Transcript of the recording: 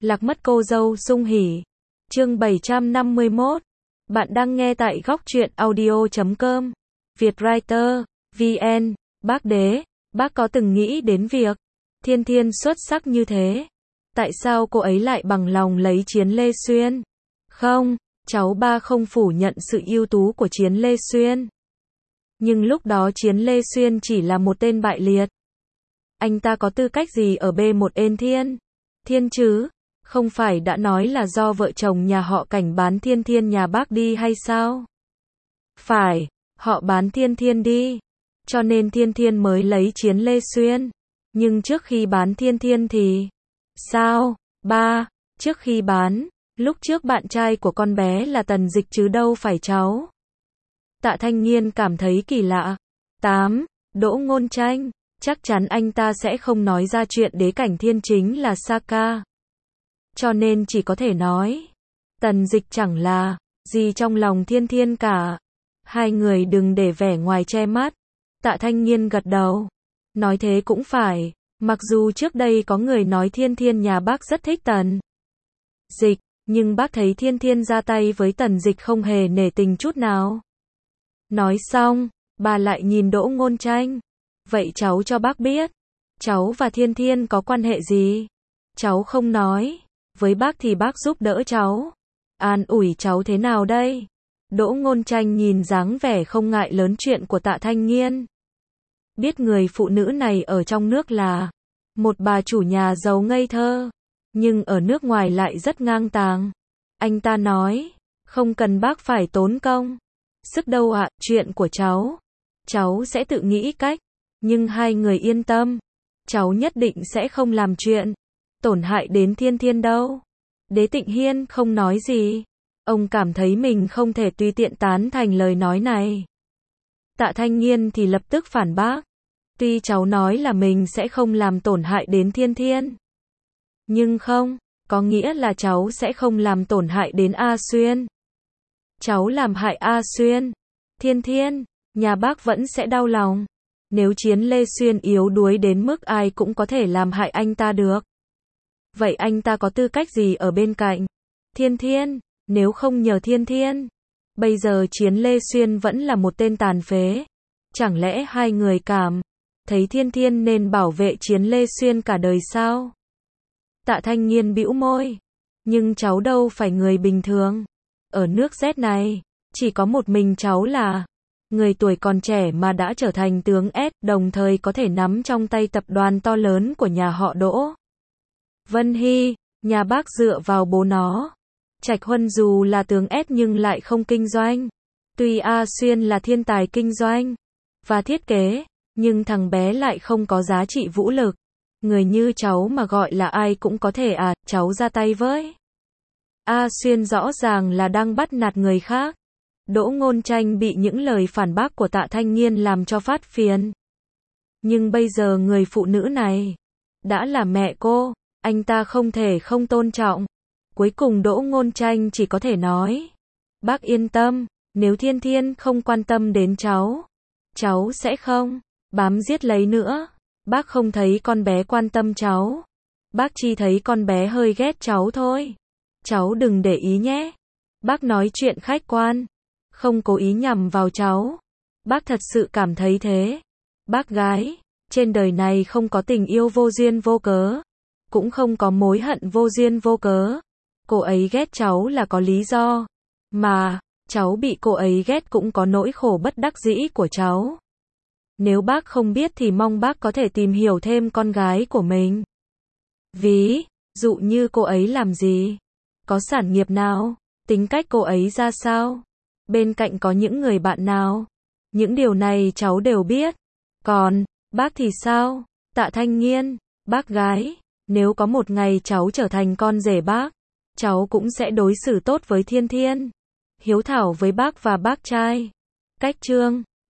Lạc mất cô dâu sung hỉ. Chương 751. Bạn đang nghe tại góc truyện audio.com. Vietwriter, VN. Bác đế, bác có từng nghĩ đến việc Thiên Thiên xuất sắc như thế, tại sao cô ấy lại bằng lòng lấy Chiến Lê Xuyên? Không, cháu ba không phủ nhận sự ưu tú của Chiến Lê Xuyên. Nhưng lúc đó Chiến Lê Xuyên chỉ là một tên bại liệt. Anh ta có tư cách gì ở B1 Thiên chứ? Không phải đã nói là do vợ chồng nhà họ Cảnh bán Thiên Thiên nhà bác đi hay sao? Phải, họ bán Thiên Thiên đi, cho nên Thiên Thiên mới lấy Chiến Lê Xuyên. Nhưng trước khi bán Thiên Thiên thì sao? Ba, trước khi bán, lúc trước bạn trai của con bé là Tần Dịch chứ đâu phải cháu. Tạ Thanh Nghiên cảm thấy kỳ lạ. 8. Đỗ Ngôn Tranh, chắc chắn anh ta sẽ không nói ra chuyện Đế Cảnh Thiên chính là Saka. Cho nên chỉ có thể nói, Tần Dịch chẳng là gì trong lòng Thiên Thiên cả. Hai người đừng để vẻ ngoài che mắt. Tạ Thanh Nghiên gật đầu. Nói thế cũng phải, mặc dù trước đây có người nói Thiên Thiên nhà bác rất thích Tần Dịch, nhưng bác thấy Thiên Thiên ra tay với Tần Dịch không hề nể tình chút nào. Nói xong, bà lại nhìn Đỗ Ngôn Tranh. Vậy cháu cho bác biết, cháu và Thiên Thiên có quan hệ gì? Cháu không nói, với bác thì bác giúp đỡ cháu. An ủi cháu thế nào đây? Đỗ Ngôn Tranh nhìn dáng vẻ không ngại lớn chuyện của Tạ Thanh Nghiên. Biết người phụ nữ này ở trong nước là một bà chủ nhà giàu ngây thơ, nhưng ở nước ngoài lại rất ngang tàng. Anh ta nói, không cần bác phải tốn công sức đâu ạ, chuyện của cháu sẽ tự nghĩ cách. Nhưng hai người yên tâm, cháu nhất định sẽ không làm chuyện tổn hại đến Thiên Thiên đâu. Đế Tịnh Hiên không nói gì. Ông cảm thấy mình không thể tùy tiện tán thành lời nói này. Tạ Thanh Nghiên thì lập tức phản bác. Tuy cháu nói là mình sẽ không làm tổn hại đến Thiên Thiên, nhưng không có nghĩa là cháu sẽ không làm tổn hại đến A Xuyên. Cháu làm hại A Xuyên, Thiên Thiên, nhà bác vẫn sẽ đau lòng. Nếu Chiến Lê Xuyên yếu đuối đến mức ai cũng có thể làm hại anh ta được, vậy anh ta có tư cách gì ở bên cạnh Thiên Thiên, nếu không nhờ Thiên Thiên? Bây giờ Chiến Lê Xuyên vẫn là một tên tàn phế. Chẳng lẽ hai người cảm thấy Thiên Thiên nên bảo vệ Chiến Lê Xuyên cả đời sao? Tạ Thanh Nghiên bĩu môi. Nhưng cháu đâu phải người bình thường. Ở nước Z này, chỉ có một mình cháu là người tuổi còn trẻ mà đã trở thành tướng S, đồng thời có thể nắm trong tay tập đoàn to lớn của nhà họ Đỗ. Vân Hy, nhà bác dựa vào bố nó. Trạch Huân dù là tướng S nhưng lại không kinh doanh. Tuy A Xuyên là thiên tài kinh doanh và thiết kế, nhưng thằng bé lại không có giá trị vũ lực. Người như cháu mà gọi là ai cũng có thể cháu ra tay với. A Xuyên rõ ràng là đang bắt nạt người khác. Đỗ Ngôn Tranh bị những lời phản bác của Tạ Thanh Nghiên làm cho phát phiền. Nhưng bây giờ người phụ nữ này đã là mẹ cô, anh ta không thể không tôn trọng. Cuối cùng Đỗ Ngôn Tranh chỉ có thể nói, bác yên tâm, nếu Thiên Thiên không quan tâm đến cháu sẽ không bám giết lấy nữa. Bác không thấy con bé quan tâm cháu, bác chỉ thấy con bé hơi ghét cháu thôi. Cháu đừng để ý nhé. Bác nói chuyện khách quan, không cố ý nhằm vào cháu. Bác thật sự cảm thấy thế. Bác gái, trên đời này không có tình yêu vô duyên vô cớ, cũng không có mối hận vô duyên vô cớ. Cô ấy ghét cháu là có lý do, mà cháu bị cô ấy ghét cũng có nỗi khổ bất đắc dĩ của cháu. Nếu bác không biết thì mong bác có thể tìm hiểu thêm con gái của mình. Ví dụ như cô ấy làm gì, có sản nghiệp nào, tính cách cô ấy ra sao, bên cạnh có những người bạn nào. Những điều này cháu đều biết. Còn bác thì sao? Tạ Thanh Nghiên, bác gái, nếu có một ngày cháu trở thành con rể bác, cháu cũng sẽ đối xử tốt với Thiên Thiên, hiếu thảo với bác và bác trai. Cách chương